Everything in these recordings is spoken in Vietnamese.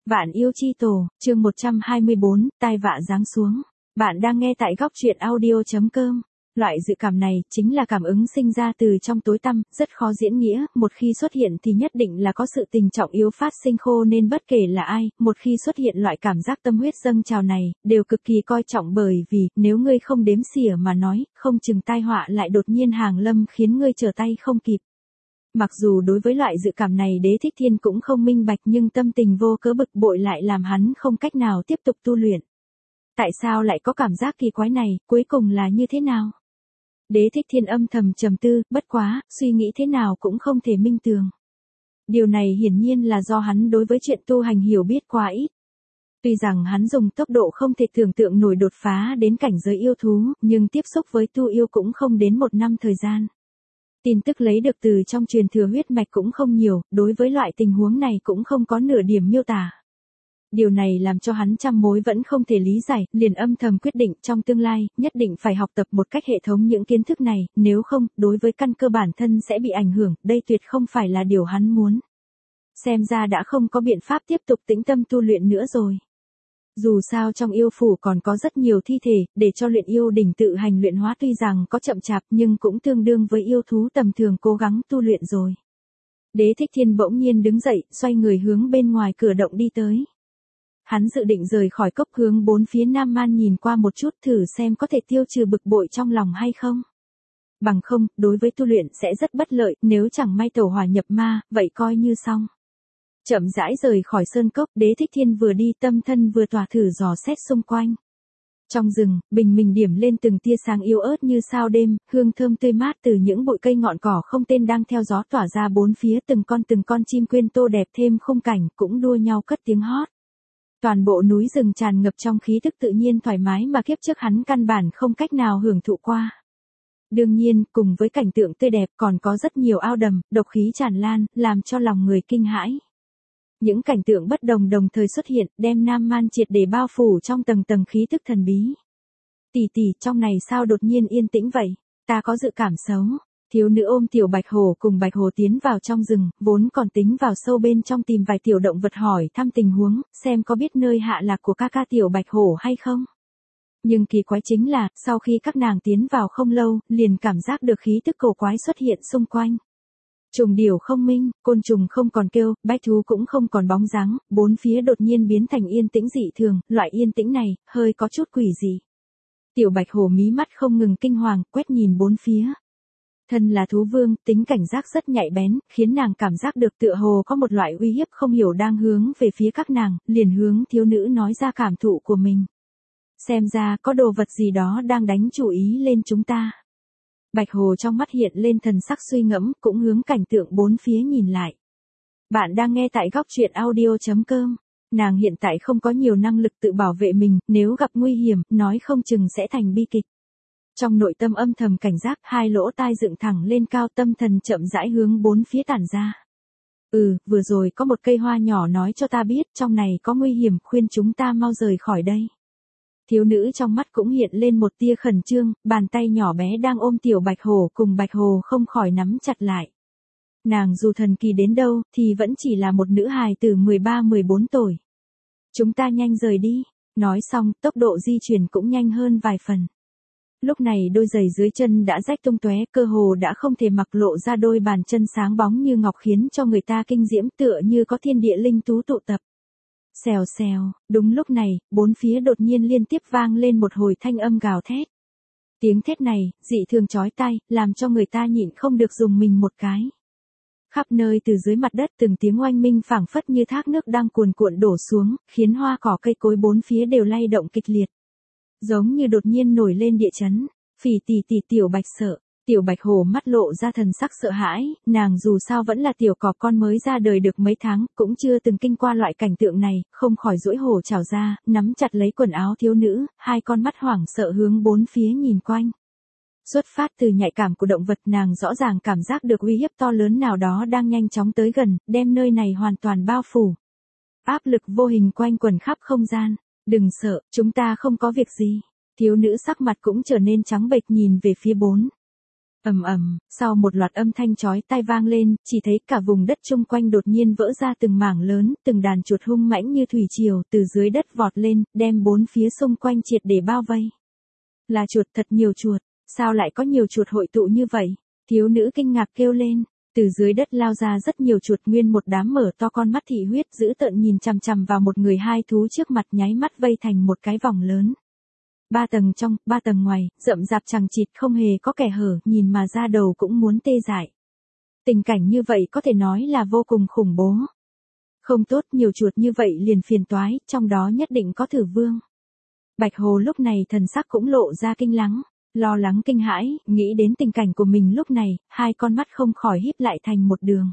Vạn yêu chi tổ, chương 124, tai vạ giáng xuống. Bạn đang nghe tại góc truyện audio.com. Loại dự cảm này chính là cảm ứng sinh ra từ trong tối tăm, rất khó diễn nghĩa, một khi xuất hiện thì nhất định là có sự tình trọng yếu phát sinh khô nên bất kể là ai, một khi xuất hiện loại cảm giác tâm huyết dâng trào này, đều cực kỳ coi trọng bởi vì, nếu ngươi không đếm xỉa mà nói, không chừng tai họa lại đột nhiên hàng lâm khiến ngươi trở tay không kịp. Mặc dù đối với loại dự cảm này Đế Thích Thiên cũng không minh bạch nhưng tâm tình vô cớ bực bội lại làm hắn không cách nào tiếp tục tu luyện. Tại sao lại có cảm giác kỳ quái này, cuối cùng là như thế nào? Đế Thích Thiên âm thầm trầm tư, bất quá, suy nghĩ thế nào cũng không thể minh tường. Điều này hiển nhiên là do hắn đối với chuyện tu hành hiểu biết quá ít. Tuy rằng hắn dùng tốc độ không thể tưởng tượng nổi đột phá đến cảnh giới yêu thú, nhưng tiếp xúc với tu yêu cũng không đến 1 năm thời gian. Tin tức lấy được từ trong truyền thừa huyết mạch cũng không nhiều, đối với loại tình huống này cũng không có nửa điểm miêu tả. Điều này làm cho hắn trăm mối vẫn không thể lý giải, liền âm thầm quyết định trong tương lai, nhất định phải học tập một cách hệ thống những kiến thức này, nếu không, đối với căn cơ bản thân sẽ bị ảnh hưởng, đây tuyệt không phải là điều hắn muốn. Xem ra đã không có biện pháp tiếp tục tĩnh tâm tu luyện nữa rồi. Dù sao trong yêu phủ còn có rất nhiều thi thể, để cho luyện yêu đỉnh tự hành luyện hóa tuy rằng có chậm chạp nhưng cũng tương đương với yêu thú tầm thường cố gắng tu luyện rồi. Đế Thích Thiên bỗng nhiên đứng dậy, xoay người hướng bên ngoài cửa động đi tới. Hắn dự định rời khỏi cốc hướng bốn phía Nam Man nhìn qua một chút thử xem có thể tiêu trừ bực bội trong lòng hay không. Bằng không, đối với tu luyện sẽ rất bất lợi, nếu chẳng may tẩu hỏa nhập ma, vậy coi như xong. Chậm rãi rời khỏi sơn cốc, Đế Thích Thiên vừa đi tâm thân vừa tỏa thử dò xét xung quanh. Trong rừng, bình minh điểm lên từng tia sáng yếu ớt như sao đêm, hương thơm tươi mát từ những bụi cây ngọn cỏ không tên đang theo gió tỏa ra bốn phía, từng con chim quyên tô đẹp thêm khung cảnh cũng đua nhau cất tiếng hót. Toàn bộ núi rừng tràn ngập trong khí thức tự nhiên thoải mái mà kiếp trước hắn căn bản không cách nào hưởng thụ qua. Đương nhiên, cùng với cảnh tượng tươi đẹp còn có rất nhiều ao đầm, độc khí tràn lan, làm cho lòng người kinh hãi. Những cảnh tượng bất đồng đồng thời xuất hiện, đem Nam Man triệt để bao phủ trong tầng tầng khí thức thần bí. Tỷ, trong này sao đột nhiên yên tĩnh vậy? Ta có dự cảm xấu. Thiếu nữ ôm tiểu Bạch Hổ cùng Bạch Hổ tiến vào trong rừng, vốn còn tính vào sâu bên trong tìm vài tiểu động vật hỏi thăm tình huống, xem có biết nơi hạ lạc của ca tiểu Bạch Hổ hay không. Nhưng kỳ quái chính là, sau khi các nàng tiến vào không lâu, liền cảm giác được khí tức cổ quái xuất hiện xung quanh. Trùng điểu không minh, côn trùng không còn kêu, bách thú cũng không còn bóng dáng, bốn phía đột nhiên biến thành yên tĩnh dị thường, loại yên tĩnh này, hơi có chút quỷ dị. Tiểu Bạch Hổ mí mắt không ngừng kinh hoàng, quét nhìn bốn phía. Thân là thú vương, tính cảnh giác rất nhạy bén, khiến nàng cảm giác được tựa hồ có một loại uy hiếp không hiểu đang hướng về phía các nàng, liền hướng thiếu nữ nói ra cảm thụ của mình. Xem ra có đồ vật gì đó đang đánh chủ ý lên chúng ta. Bạch Hồ trong mắt hiện lên thần sắc suy ngẫm, cũng hướng cảnh tượng bốn phía nhìn lại. Bạn đang nghe tại góc truyện audio.com. Nàng hiện tại không có nhiều năng lực tự bảo vệ mình, nếu gặp nguy hiểm, nói không chừng sẽ thành bi kịch. Trong nội tâm âm thầm cảnh giác, hai lỗ tai dựng thẳng lên cao, tâm thần chậm rãi hướng bốn phía tản ra. Vừa rồi có một cây hoa nhỏ nói cho ta biết trong này có nguy hiểm, khuyên chúng ta mau rời khỏi đây. Thiếu nữ trong mắt cũng hiện lên một tia khẩn trương, bàn tay nhỏ bé đang ôm tiểu Bạch Hổ cùng Bạch Hồ không khỏi nắm chặt lại. Nàng dù thần kỳ đến đâu, thì vẫn chỉ là một nữ hài từ 13-14 tuổi. Chúng ta nhanh rời đi. Nói xong, tốc độ di chuyển cũng nhanh hơn vài phần. Lúc này đôi giày dưới chân đã rách tung tóe, cơ hồ đã không thể mặc lộ ra đôi bàn chân sáng bóng như ngọc khiến cho người ta kinh diễm tựa như có thiên địa linh tú tụ tập. Xèo xèo, đúng lúc này, bốn phía đột nhiên liên tiếp vang lên một hồi thanh âm gào thét. Tiếng thét này, dị thường chói tai, làm cho người ta nhịn không được dùng mình một cái. Khắp nơi từ dưới mặt đất từng tiếng oanh minh phảng phất như thác nước đang cuồn cuộn đổ xuống, khiến hoa cỏ cây cối bốn phía đều lay động kịch liệt. Giống như đột nhiên nổi lên địa chấn. Phỉ tỷ tiểu Bạch sợ. Tiểu Bạch Hổ mắt lộ ra thần sắc sợ hãi, nàng dù sao vẫn là tiểu cọp con mới ra đời được mấy tháng, cũng chưa từng kinh qua loại cảnh tượng này, không khỏi duỗi hổ trào ra, nắm chặt lấy quần áo thiếu nữ, hai con mắt hoảng sợ hướng bốn phía nhìn quanh. Xuất phát từ nhạy cảm của động vật, nàng rõ ràng cảm giác được uy hiếp to lớn nào đó đang nhanh chóng tới gần, đem nơi này hoàn toàn bao phủ. Áp lực vô hình quanh quẩn khắp không gian. Đừng sợ, chúng ta không có việc gì. Thiếu nữ sắc mặt cũng trở nên trắng bệch nhìn về phía bốn Ầm ầm, sau một loạt âm thanh chói tai vang lên, chỉ thấy cả vùng đất chung quanh đột nhiên vỡ ra từng mảng lớn, từng đàn chuột hung mãnh như thủy triều từ dưới đất vọt lên, đem bốn phía xung quanh triệt để bao vây. Là chuột, thật nhiều chuột, sao lại có nhiều chuột hội tụ như vậy? Thiếu nữ kinh ngạc kêu lên. Từ dưới đất lao ra rất nhiều chuột, nguyên một đám mở to con mắt thị huyết dữ tợn nhìn chằm chằm vào một người hai thú trước mặt, nháy mắt vây thành một cái vòng lớn. 3 tầng trong, 3 tầng ngoài, rậm rạp chằng chịt không hề có kẻ hở, nhìn mà da đầu cũng muốn tê dại. Tình cảnh như vậy có thể nói là vô cùng khủng bố. Không tốt, nhiều chuột như vậy liền phiền toái, trong đó nhất định có Thử Vương. Bạch Hồ lúc này thần sắc cũng lộ ra kinh lắng, lo lắng kinh hãi, nghĩ đến tình cảnh của mình lúc này, hai con mắt không khỏi híp lại thành một đường.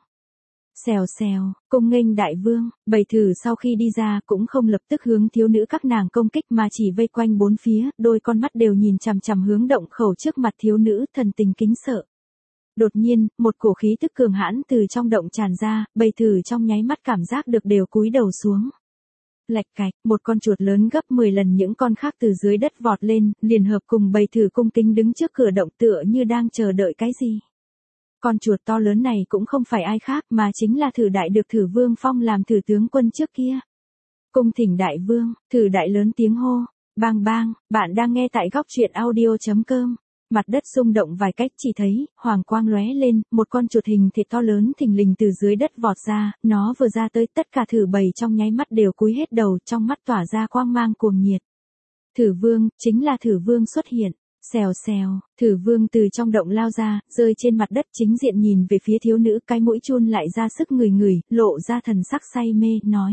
Xèo xèo, cung nghênh đại vương, bầy thử sau khi đi ra cũng không lập tức hướng thiếu nữ các nàng công kích mà chỉ vây quanh bốn phía, đôi con mắt đều nhìn chằm chằm hướng động khẩu trước mặt thiếu nữ, thần tình kính sợ. Đột nhiên, một cổ khí tức cường hãn từ trong động tràn ra, bầy thử trong nháy mắt cảm giác được đều cúi đầu xuống. Lạch cạch, một con chuột lớn gấp 10 lần những con khác từ dưới đất vọt lên, liền hợp cùng bầy thử cung kính đứng trước cửa động tựa như đang chờ đợi cái gì. Con chuột to lớn này cũng không phải ai khác mà chính là Thử Đại được Thử Vương phong làm thử tướng quân trước kia. Cung thỉnh đại vương, Thử Đại lớn tiếng hô. Bang bang, bạn đang nghe tại góc truyện audio.com. Mặt đất rung động vài cách, chỉ thấy hoàng quang lóe lên, một con chuột hình thịt to lớn thình lình từ dưới đất vọt ra, nó vừa ra tới tất cả thử bầy trong nháy mắt đều cúi hết đầu, trong mắt tỏa ra quang mang cuồng nhiệt. Thử Vương, chính là Thử Vương xuất hiện. Xèo xèo, Thử Vương từ trong động lao ra, rơi trên mặt đất chính diện nhìn về phía thiếu nữ, cái mũi chun lại ra sức ngửi ngửi, lộ ra thần sắc say mê, nói.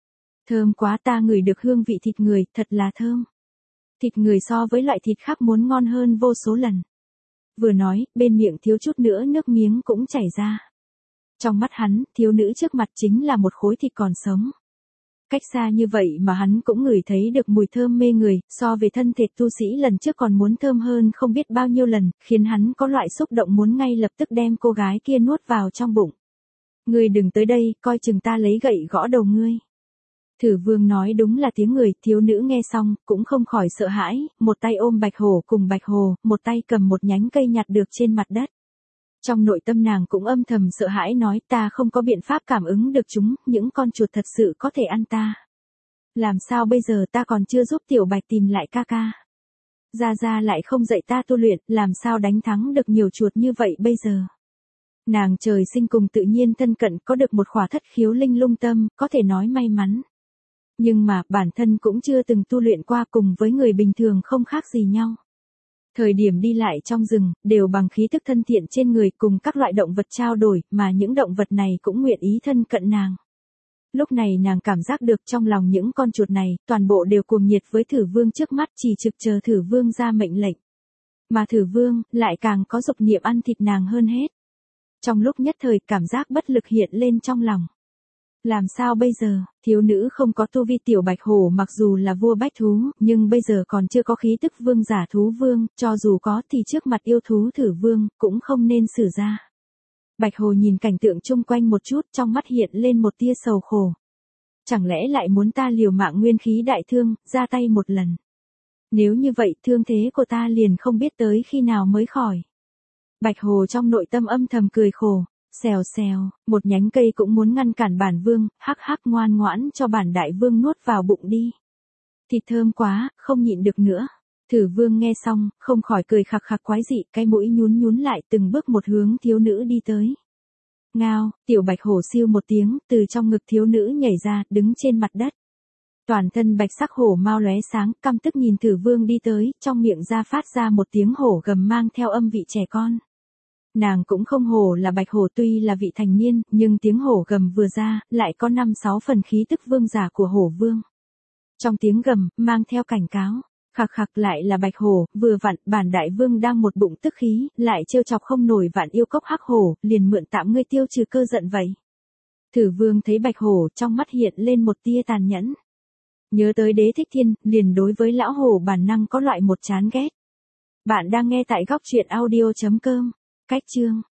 Thơm quá, ta ngửi được hương vị thịt người, thật là thơm. Thịt người so với loại thịt khác muốn ngon hơn vô số lần. Vừa nói, bên miệng thiếu chút nữa nước miếng cũng chảy ra. Trong mắt hắn, thiếu nữ trước mặt chính là một khối thịt còn sống. Cách xa như vậy mà hắn cũng ngửi thấy được mùi thơm mê người, so về thân thịt tu sĩ lần trước còn muốn thơm hơn không biết bao nhiêu lần, khiến hắn có loại xúc động muốn ngay lập tức đem cô gái kia nuốt vào trong bụng. Ngươi đừng tới đây, coi chừng ta lấy gậy gõ đầu ngươi. Thử Vương nói đúng là tiếng người, thiếu nữ nghe xong, cũng không khỏi sợ hãi, một tay ôm Bạch Hổ cùng Bạch Hồ, một tay cầm một nhánh cây nhặt được trên mặt đất. Trong nội tâm nàng cũng âm thầm sợ hãi nói, ta không có biện pháp cảm ứng được chúng, những con chuột thật sự có thể ăn ta. Làm sao bây giờ, ta còn chưa giúp Tiểu Bạch tìm lại ca ca. Gia Gia lại không dạy ta tu luyện, làm sao đánh thắng được nhiều chuột như vậy bây giờ. Nàng trời sinh cùng tự nhiên thân cận, có được một khỏa thất khiếu linh lung tâm, có thể nói may mắn. Nhưng mà, bản thân cũng chưa từng tu luyện qua, cùng với người bình thường không khác gì nhau. Thời điểm đi lại trong rừng, đều bằng khí thức thân thiện trên người cùng các loại động vật trao đổi, mà những động vật này cũng nguyện ý thân cận nàng. Lúc này nàng cảm giác được trong lòng những con chuột này, toàn bộ đều cuồng nhiệt với Thử Vương trước mắt, chỉ trực chờ Thử Vương ra mệnh lệnh. Mà Thử Vương, lại càng có dục niệm ăn thịt nàng hơn hết. Trong lúc nhất thời, cảm giác bất lực hiện lên trong lòng. Làm sao bây giờ, thiếu nữ không có tu vi. Tiểu Bạch Hổ mặc dù là vua bách thú, nhưng bây giờ còn chưa có khí tức vương giả thú vương, cho dù có thì trước mặt yêu thú Thử Vương, cũng không nên sử ra. Bạch Hồ nhìn cảnh tượng chung quanh một chút, trong mắt hiện lên một tia sầu khổ. Chẳng lẽ lại muốn ta liều mạng nguyên khí đại thương, ra tay một lần. Nếu như vậy, thương thế của ta liền không biết tới khi nào mới khỏi. Bạch Hồ trong nội tâm âm thầm cười khổ. Xèo xèo, một nhánh cây cũng muốn ngăn cản bản vương, hắc hắc, ngoan ngoãn cho bản đại vương nuốt vào bụng đi. Thịt thơm quá, không nhịn được nữa. Thử Vương nghe xong, không khỏi cười khặc khặc quái dị, cái mũi nhún nhún lại, từng bước một hướng thiếu nữ đi tới. Ngao, Tiểu Bạch Hổ siêu một tiếng, từ trong ngực thiếu nữ nhảy ra, đứng trên mặt đất. Toàn thân bạch sắc hổ mau lóe sáng, căm tức nhìn Thử Vương đi tới, trong miệng ra phát ra một tiếng hổ gầm mang theo âm vị trẻ con. Nàng cũng không hổ là Bạch Hổ, tuy là vị thành niên, nhưng tiếng hổ gầm vừa ra, lại có 5-6 phần khí tức vương giả của Hổ Vương. Trong tiếng gầm, mang theo cảnh cáo, khặc khặc, lại là Bạch Hổ, vừa vặn, bản đại vương đang một bụng tức khí, lại trêu chọc không nổi vạn yêu cốc hắc hổ, liền mượn tạm ngươi tiêu trừ cơ giận vậy. Thử Vương thấy Bạch Hổ, trong mắt hiện lên một tia tàn nhẫn. Nhớ tới Đế Thích Thiên, liền đối với lão hổ bản năng có loại một chán ghét. Bạn đang nghe tại góc truyện audio.com. Cách chương